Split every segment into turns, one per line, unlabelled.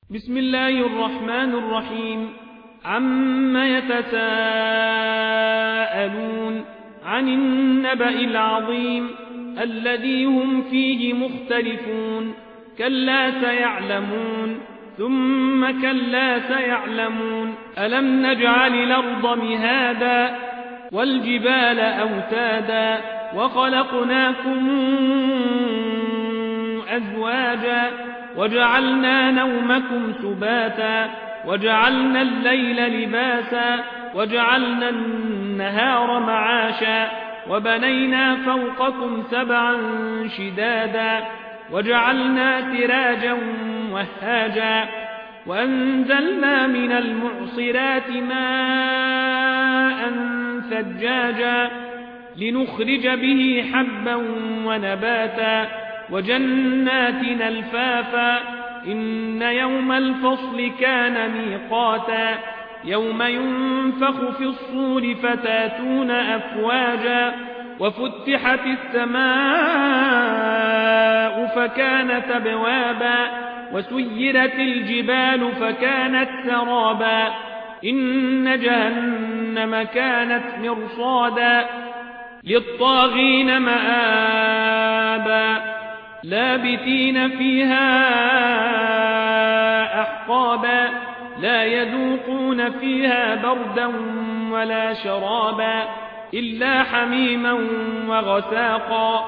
بسم الله الرحمن الرحيم. عم يتساءلون عن النبأ العظيم الذي هم فيه مختلفون. كلا سيعلمون ثم كلا سيعلمون. ألم نجعل الأرض مهادا والجبال أوتادا وخلقناكم أزواجا وجعلنا نومكم سباتا وجعلنا الليل لباسا وجعلنا النهار معاشا وبنينا فوقكم سبعا شدادا وجعلنا سراجا وهاجا وأنزلنا من المعصرات ماء ثجاجا لنخرج به حبا ونباتا وجنات ألفافا. إن يوم الفصل كان ميقاتا يوم ينفخ في الصور فتاتون أفواجا وفتحت السماء فكانت أبوابا وسيرت الجبال فكانت سرابا. إن جهنم كانت مرصادا للطاغين مآبا لابثين فيها أحقابا لا يذوقون فيها بردا ولا شرابا إلا حميما وغساقا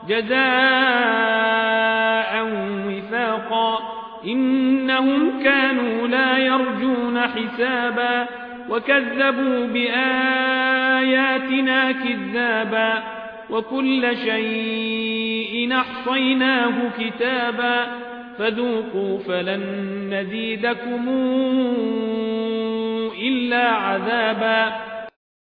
جزاء وفاقا. إنهم كانوا لا يرجون حسابا وكذبوا بآياتنا كذابا وكل شيء أحصيناه كتابا فذوقوا فلن نزيدكم إلا عذابا.